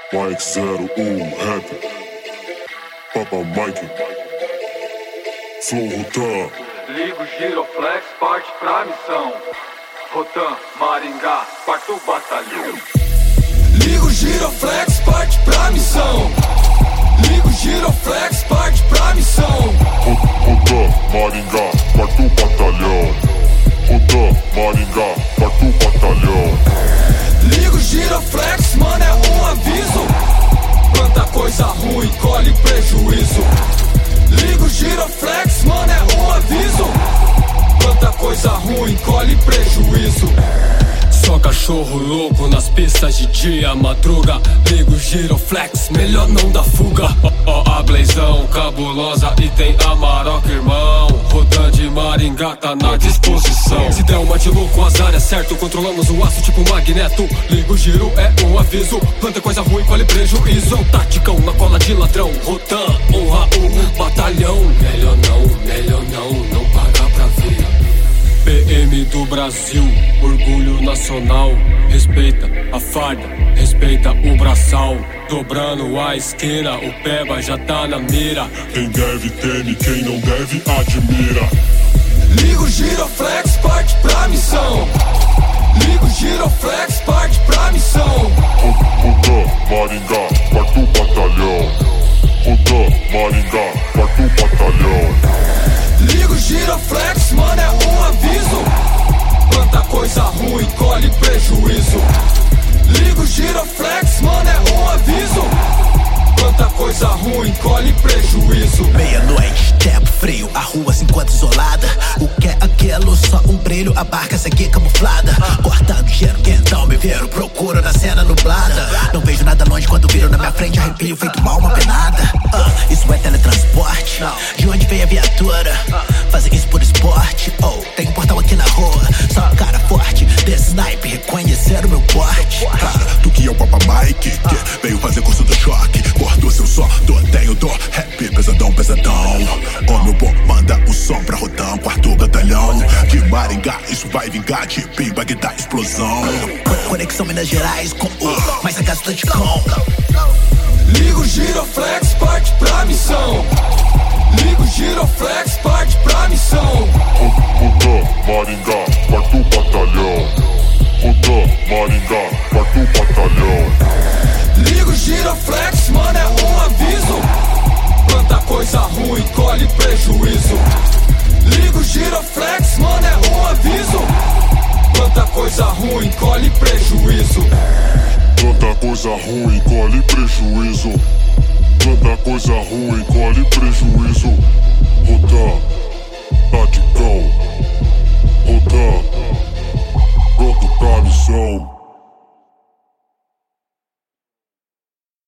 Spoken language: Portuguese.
Mike 01 Rap, Papa Mike, Flow Rotan. Liga o Giroflex, parte pra missão. Rotan, Maringá, quarto batalhão. Liga o Giroflex, parte pra missão. Liga o Giroflex, parte pra missão. Rotan, Maringá, quarto batalhão. Rotan, Maringá, quarto batalhão. Liga o Giroflex, mano, é um aviso. Planta coisa ruim, colhe prejuízo. Liga o Giroflex, mano, é um aviso. Planta coisa ruim, colhe prejuízo. Só cachorro louco nas pistas de dia, madruga. Liga o Giroflex, melhor não dar fuga. A Blazão cabulosa e tem a Maroca, irmão. Rotan de Maringá tá na disposição. Se der uma de louco, azar é certo. Controlamos o aço tipo magneto. Liga o giro, é um aviso. Planta coisa ruim, colhe prejuízo. Táticão na cola de ladrão. Rotan, honra o batalhão. Melhor não pagar pra ver. PM do Brasil, orgulho nacional. Respeita a farda, respeita o braçal. Dobrando a esquina, o peba já tá na mira. Quem deve teme, quem não deve admira. Liga o Giroflex, parte pra missão. Liga o Giroflex, parte pra missão. Rotan, Maringá, quarto batalhão. Rotan, Maringá, quarto batalhão. Liga o Giroflex, mano, é um aviso. Planta coisa ruim, colhe prejuízo. Liga o Giroflex, mano, é um aviso. Planta coisa ruim, colhe prejuízo. Meia-noite, tempo frio, a rua se encontra isolada. O que é aquilo? Só um brilho, a barca segue camuflada. Cortando gelo, então me viro, procuro na cena nublada. Não vejo nada longe quando viro na minha frente, arrepio feito mal uma penada. Isso é teletransporte? De onde vem a viatura? Fazer isso por esporte? Tem um portal aqui na rua, só um cara forte desse snipe, reconhecer o meu porte. Tu que é o Papa Mike, que veio fazer curso do choque. Cortou seu som, tenho dor, rap pesadão, pesadão. Ô meu bom, manda o som pra Rotan, quarto batalhão. De Maringá, isso vai vingar, de pimba que dá explosão. Conexão Minas Gerais com o mais sagaz do Ticom. Liga o Giroflex, parte pra missão. Liga o Giroflex, parte pra missão. Rotan, Maringá, quarto batalhão. Rotan, Maringá, quarto batalhão. Liga o Giroflex, mano, é um aviso. Planta coisa ruim, colhe prejuízo. Liga o Giroflex, mano, é um aviso. Planta coisa ruim, colhe prejuízo. Planta coisa ruim, colhe prejuízo. Planta coisa ruim, colhe prejuízo. Rotan, tá